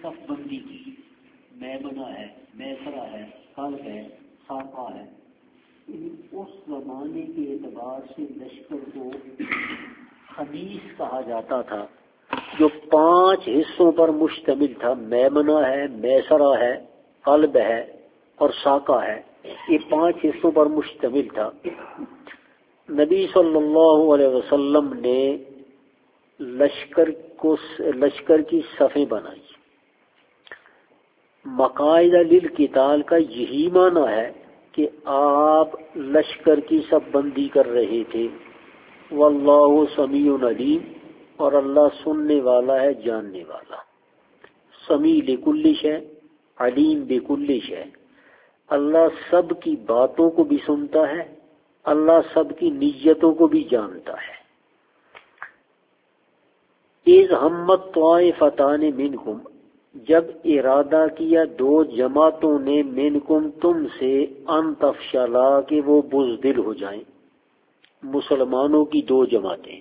صف بندی کی، میمنہ ہے، میسرہ ہے، قلب ہے، ساقہ ہے. اس زمانے کے اعتبار سے لشکر کو خمیس کہا جاتا تھا، جو 5 حصوں پر مشتمل تھا. میمنہ ہے، میسرہ ہے، قلب ہے اور ساقہ ہے. یہ 5 حصوں پر مشتمل تھا. نبی صلی اللہ علیہ وسلم نے لشکر کی صفیں بنائی. مقاعد للقتال کا یہی معنی ہے کہ آپ لشکر کی صف بندی کر رہے تھے. واللہ سمیع علیم، اور اللہ سننے والا ہے، جاننے والا. سمیع لکل شیء، علیم بکل شیء. اللہ سب کی باتوں کو بھی سنتا ہے، اللہ سب کی نیتوں کو بھی جانتا ہے. اذ ہمت طائفتان منکم، جب ارادہ کیا 2 جماعتوں نے، منکم تم سے، ان تفشلا کہ وہ بزدل ہو جائیں. مسلمانوں کی 2 جماعتیں،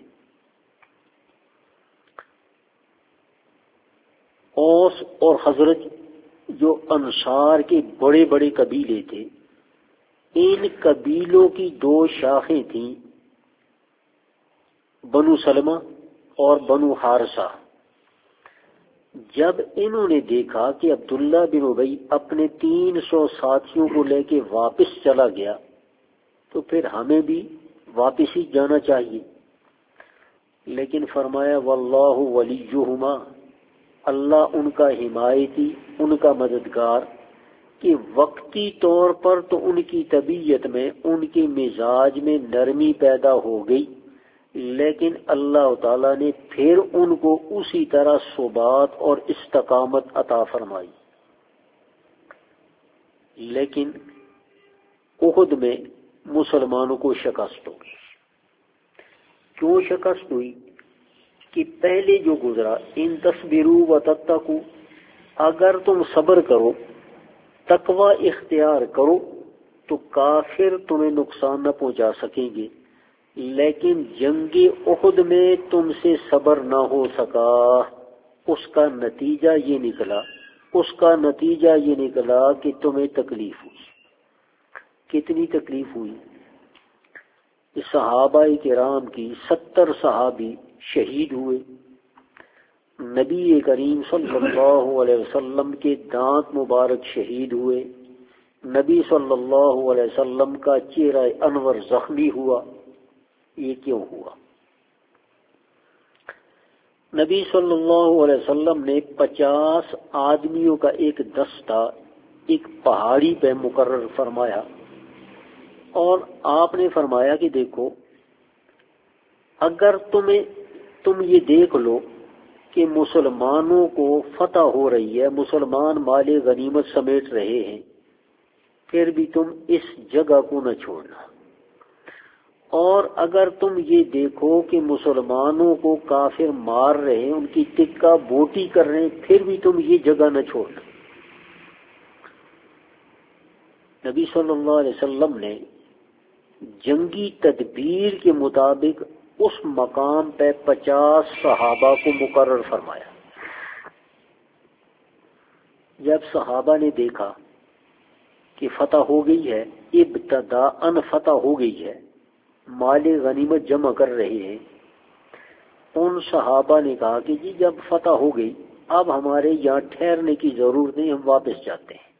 اوس اور خزرج، جو انصار کے بڑے بڑے قبیلے تھے. ان قبیلوں کی 2 شاخیں تھیں، بنو سلمہ اور بنو حارثہ. جب انہوں نے دیکھا کہ عبداللہ بن ابی اپنے 300 ساتھیوں کو لے کے واپس چلا گیا، تو پھر ہمیں بھی واپس ہی جانا چاہیے. لیکن فرمایا واللہ ولیہما، اللہ ان کا حمایتی، ان کا مددگار. کہ وقتی طور پر تو ان کی طبیعت میں، ان کے مزاج میں نرمی پیدا ہو گئی، لیکن اللہ تعالیٰ نے پھر ان کو اسی طرح ثبات اور استقامت عطا فرمائی. لیکن احد میں مسلمانوں کو شکست ہوئی. کیوں شکست ہوئی؟ کہ پہلے جو گزرا، ان تصبروا وتتقوا، اگر تم صبر کرو، تقوی اختیار کرو، تو کافر تمہیں نقصان نہ پہنچا سکیں گے. لیکن جنگ احد میں تم سے صبر نہ ہو سکا. اس کا نتیجہ یہ نکلا کہ تمہیں تکلیف ہوئی. کتنی تکلیف ہوئی؟ صحابہ کرام کی 70 صحابی شہید ہوئے. نبی کریم صلی اللہ علیہ وسلم کے دانت مبارک شہید ہوئے. نبی صلی اللہ علیہ وسلم کا چہرہ انور زخمی ہوا. یہ کیوں ہوا؟ نبی صلی اللہ علیہ وسلم نے 50 آدمیوں کا ایک دستہ ایک پہاڑی پہ مقرر فرمایا، اور آپ نے فرمایا کہ دیکھو، اگر تم یہ دیکھ لو کہ مسلمانوں کو فتح ہو رہی ہے، مسلمان مال غنیمت سمیٹ رہے ہیں، پھر بھی تم اس جگہ کو نہ چھوڑنا. اور اگر تم یہ دیکھو کہ مسلمانوں کو کافر مار رہے ہیں، ان کی ٹکا بوٹی کر رہے ہیں، پھر بھی تم یہ جگہ نہ چھوڑنا. نبی صلی اللہ علیہ وسلم نے جنگی تدبیر کے مطابق اس مقام پہ 50 صحابہ کو مقرر فرمایا. جب صحابہ نے دیکھا کہ فتح ہو گئی ہے، ابتداءً فتح ہو گئی ہے، مال غنیمت جمع کر رہے ہیں، ان صحابہ نے کہا کہ جی جب فتح ہو گئی، اب ہمارے یہاں ٹھہرنے کی ضرورت نہیں، ہم واپس جاتے ہیں.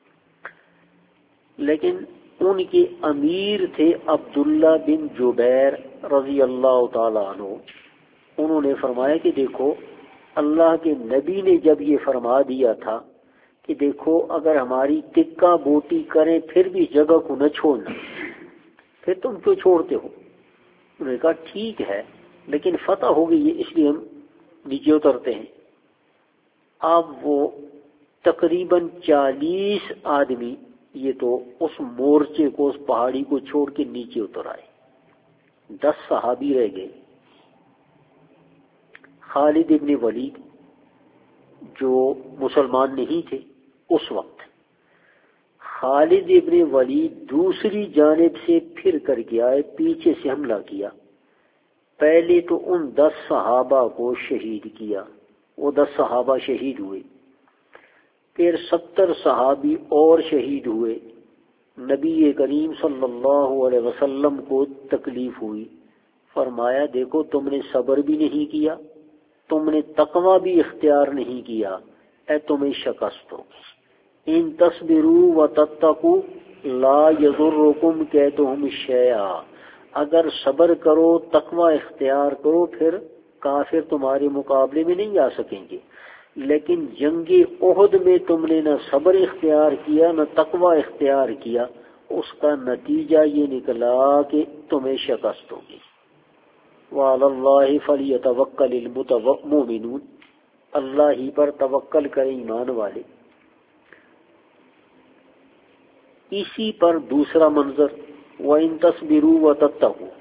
لیکن ان کے امیر تھے عبداللہ بن جبیر رضی اللہ تعالیٰ عنہ. انہوں نے فرمایا کہ دیکھو، اللہ کے نبی نے جب یہ فرما دیا تھا کہ دیکھو اگر ہماری ٹکا بوٹی کریں پھر بھی اس جگہ کو نہ چھوڑنا، پھر تم کیوں چھوڑتے ہو؟ انہوں نے کہا ٹھیک ہے، لیکن فتح ہو گئی ہے اس لیے ہم نیچے اترتے ہیں. اب وہ تقریباً 40 آدمی یہ تو اس مورچے کو، اس پہاڑی کو چھوڑ کے نیچے اتر آئے. 10 صحابی رہ گئے. خالد ابن ولید جو مسلمان نہیں تھے اس وقت، خالد ابن ولید دوسری جانب سے پھر کر کے آئے، پیچھے سے حملہ کیا. پہلے تو ان 10 صحابہ کو شہید کیا، وہ 10 صحابہ شہید ہوئے. پھر 70 صحابی اور شہید ہوئے. نبی کریم صلی اللہ علیہ وسلم کو تکلیف ہوئی. فرمایا دیکھو تم نے صبر بھی نہیں کیا, تم نے تقوی بھی اختیار نہیں کیا, اے تمہیں شکست ہو. ان تصبروا وتتقوا لا یضرکم کیدہم شیئا, اگر صبر کرو تقوی اختیار کرو پھر کافر تمہارے مقابلے میں نہیں آ سکیں گے. لیکن جنگ احد میں تم نے نہ صبر اختیار کیا نہ تقوی اختیار کیا, اس کا نتیجہ یہ نکلا کہ تمہیں شکست ہوگی. وعلی اللہ فلیتوکل المؤمنون, اللہ ہی پر توکل کریں ایمان والے. اسی پر دوسرا منظر وَإِن تَصْبِرُوا وَتَتَّقُوا,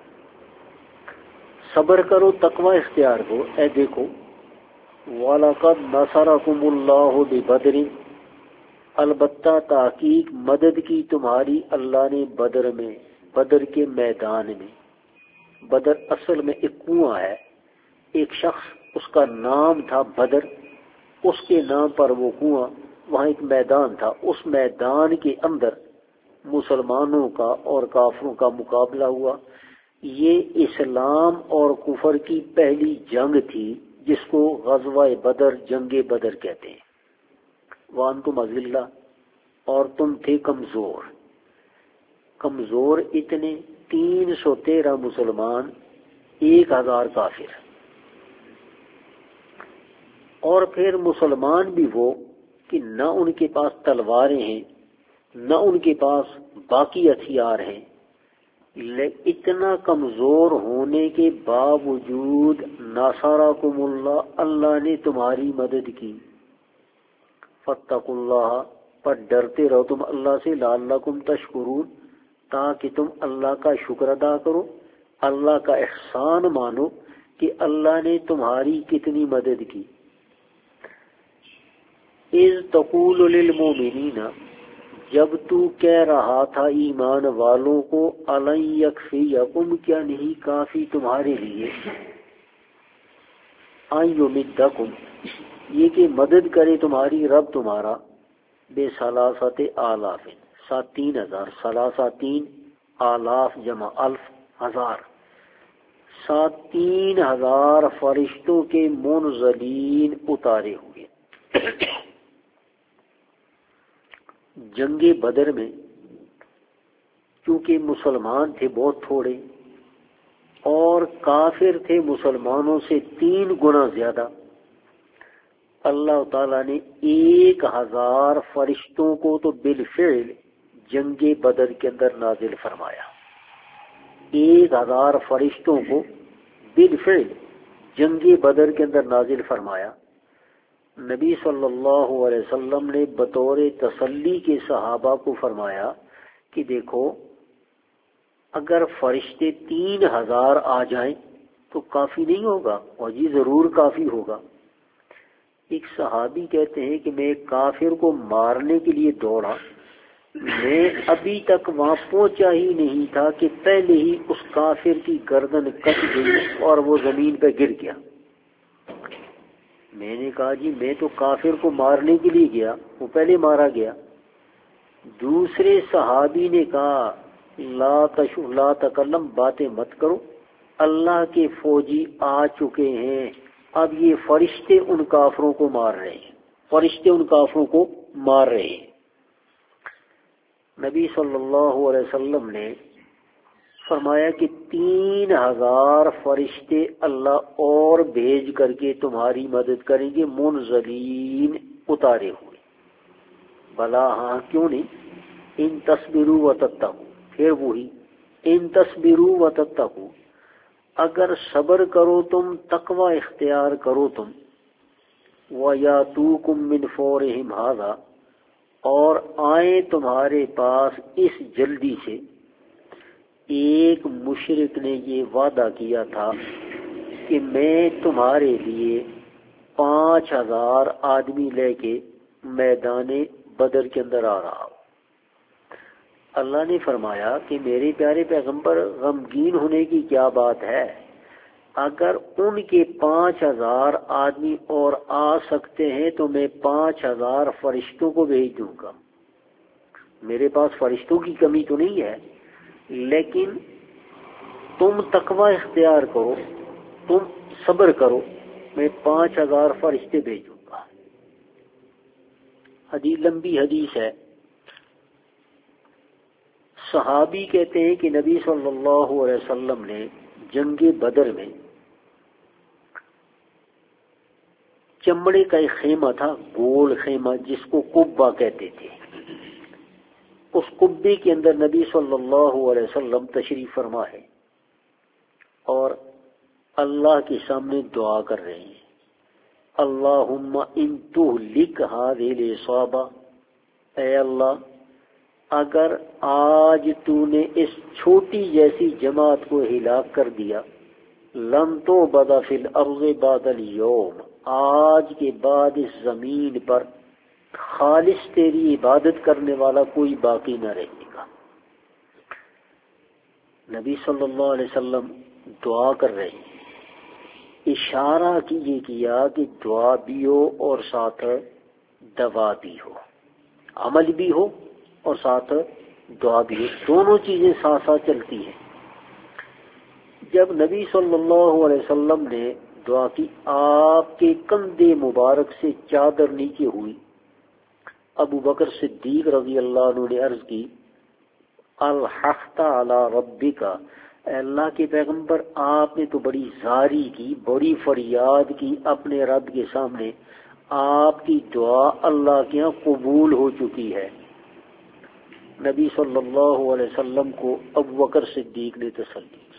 صبر کرو تقوی اختیار کرو. اے دیکھو وَلَقَدْ نَصَرَكُمُ اللَّهُ بِبَدْرٍ, البتہ تحقیق مدد کی تمہاری اللہ نے بدر میں, بدر کے میدان میں. بدر اصل میں ایک کنواں ہے, ایک شخص اس کا نام تھا بدر, اس کے نام پر وہ کنواں, وہاں ایک میدان تھا, اس میدان کے اندر مسلمانوں کا اور کافروں کا مقابلہ ہوا. یہ اسلام اور کفر کی پہلی جنگ تھی جس کو غزوہ بدر, جنگ بدر کہتے ہیں. وانتم اذلہ, اور تم تھے کمزور. کمزور اتنے 313 مسلمان 1000 کافر. اور پھر مسلمان بھی وہ کہ نہ ان کے پاس تلواریں ہیں نہ ان کے پاس باقی ہتھیار ہیں. اتنا کمزور ہونے کے باوجود نصرکم اللہ, اللہ نے تمہاری مدد کی. فاتقوا اللہ, پر ڈرتے رہو تم اللہ سے. لعلکم تشکرون, تاکہ تم اللہ کا شکر ادا کرو, اللہ کا احسان مانو کہ اللہ نے تمہاری کتنی مدد کی. اذ تقول للمؤمنین, جب تو کہہ رہا تھا ایمان والوں کو, الن یکفیکم, کیا نہیں کافی تمہارے لیے, ان یمدکم, یہ کہ مدد کرے تمہاری رب تمہارا, بے ثلاثت آلاف, 3000, ثلاثہ 3, آلاف جمع الف, 1000, 3000 فرشتوں کے منزلین اتارے ہوئے. جنگ بدر میں چونکہ مسلمان تھے بہت تھوڑے اور کافر تھے مسلمانوں سے 3 گنا زیادہ, اللہ تعالیٰ نے 1000 فرشتوں کو تو بالفعل جنگ بدر کے اندر نازل فرمایا. 1000 فرشتوں کو بالفعل جنگ بدر کے اندر نازل فرمایا. نبی صلی اللہ علیہ وسلم نے بطور تسلی کے صحابہ کو فرمایا کہ دیکھو اگر فرشتے 3000 آ جائیں تو کافی نہیں ہوگا, اور جی ضرور کافی ہوگا. ایک صحابی کہتے ہیں کہ میں ایک کافر کو مارنے کے لیے دوڑا, میں ابھی تک وہاں پہنچا ہی نہیں تھا کہ پہلے ہی اس کافر کی گردن کٹ گئی اور وہ زمین پہ گر گیا. میں نے کہا جی میں تو کافر کو مارنے کے لیے گیا, وہ پہلے مارا گیا. دوسرے صحابی نے کہا لا تکلم, باتیں مت کرو, اللہ کے فوجی آ چکے ہیں, اب یہ فرشتے ان کافروں کو مار رہے ہیں, فرشتے ان کافروں کو مار رہے ہیں. نبی صلی اللہ علیہ وسلم نے فرمایا کہ 3000 فرشتے اللہ اور بھیج کر کے تمہاری مدد کریں گے, منزلین اتارے ہوئے. بلا ہاں کیوں نہیں, ان تصبروا وتتقوا, پھر وہی ان تصبروا وتتقوا, اگر صبر کرو تم تقوی اختیار کرو تم. وَيَأْتُوكُم مِّن فَوْرِهِمْ هَٰذَا, اور آئیں تمہارے پاس اس جلدی سے. ایک مشرک نے یہ وعدہ کیا تھا کہ میں تمہارے لیے 5000 آدمی لے کے میدان بدر کے اندر آ رہا ہوں. اللہ نے فرمایا کہ میرے پیارے پیغمبر غمگین ہونے کی کیا بات ہے, اگر ان کے 5000 آدمی اور آ سکتے ہیں تو میں 5000 فرشتوں کو بھیج دوں گا. میرے پاس فرشتوں کی کمی تو نہیں ہے، لیکن تم تقوی اختیار کرو، تم صبر کرو، میں 5000 فرشتے بھیجوں گا. حدیث لمبی حدیث ہے. صحابی کہتے ہیں کہ نبی صلی اللہ علیہ وسلم نے جنگ بدر میں چمڑے کا ایک خیمہ تھا، گول خیمہ جس کو قبہ کہتے تھے. اس قبے کے اندر نبی صلی اللہ علیہ وسلم تشریف فرما ہے اور اللہ کے سامنے دعا کر رہے ہیں. اللہم ان تہلک ہذہ العصابہ، اے اللہ اگر آج تو نے اس چھوٹی جیسی جماعت کو ہلاک کر دیا، لن تعبد فی الارض بعد اليوم، آج کے بعد اس زمین پر خالص تیری عبادت کرنے والا کوئی باقی نہ رہے گا. نبی صلی اللہ علیہ وسلم دعا کر رہے ہیں. اشارہ یہ کیا کہ دعا بھی ہو اور ساتھ دوا بھی ہو، عمل بھی ہو اور ساتھ دعا بھی ہو، دونوں چیزیں ساتھ ساتھ چلتی ہیں. جب نبی صلی اللہ علیہ وسلم نے دعا کی، آپ کے کندھے مبارک سے چادر نیچے ہوئی. ابو بکر صدیق رضی اللہ عنہ نے عرض کی، الحقت علی ربک، اے اللہ کے پیغمبر آپ نے تو بڑی زاری کی، بڑی فریاد کی اپنے رب کے سامنے، آپ کی دعا اللہ کے یہاں قبول ہو چکی ہے. نبی صلی اللہ علیہ وسلم کو ابو بکر صدیق نے تسلی دی.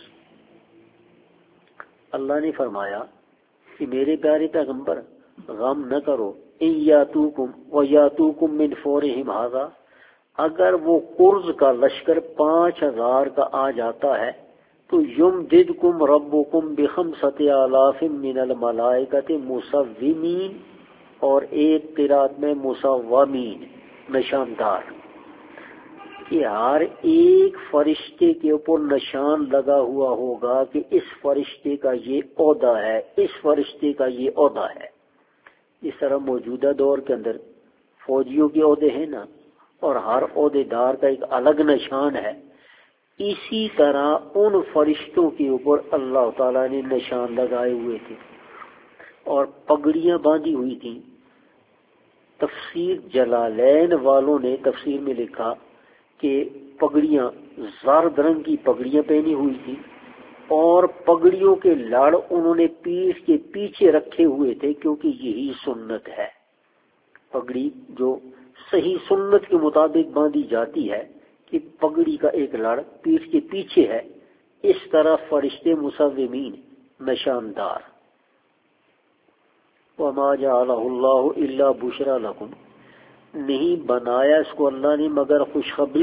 اللہ نے فرمایا کہ میرے پیارے پیغمبر غم نہ کرو، ان یاتوکم ویاتوکم من فورہم ھذا، اگر وہ قرض کا لشکر 5000 کا آ جاتا ہے تو یمددکم ربکم بخمسۃ آلاف من الملائکۃ مسومین، اور ایک قرات میں مسومین، نشاندار، کہ ہر ایک فرشتے کے اوپر نشان لگا ہوا ہوگا کہ اس فرشتے کا یہ عہدہ ہے، اس فرشتے کا یہ عہدہ ہے. اس طرح موجودہ دور کے اندر فوجیوں کے عہدے ہیں نا، اور ہر عہدے دار کا ایک الگ نشان ہے. اسی طرح ان فرشتوں کے اوپر اللہ تعالیٰ نے نشان لگائے ہوئے تھے اور پگڑیاں باندھی ہوئی تھیں. تفسیر جلالین والوں نے تفسیر میں لکھا کہ پگڑیاں زرد رنگ کی پگڑیاں پہنی ہوئی تھی اور پگڑیوں کے لڑ انہوں نے پیٹھ کے پیچھے رکھے ہوئے تھے، کیونکہ یہی سنت ہے. پگڑی جو صحیح سنت کے مطابق باندھی جاتی ہے کہ پگڑی کا ایک لڑ پیٹھ کے پیچھے ہے. اس طرح فرشتے مسومین، نشاندار. وما جعلہ اللہ الا بشرا لکم، نہیں بنایا اس کو اللہ نے مگر خوشخبری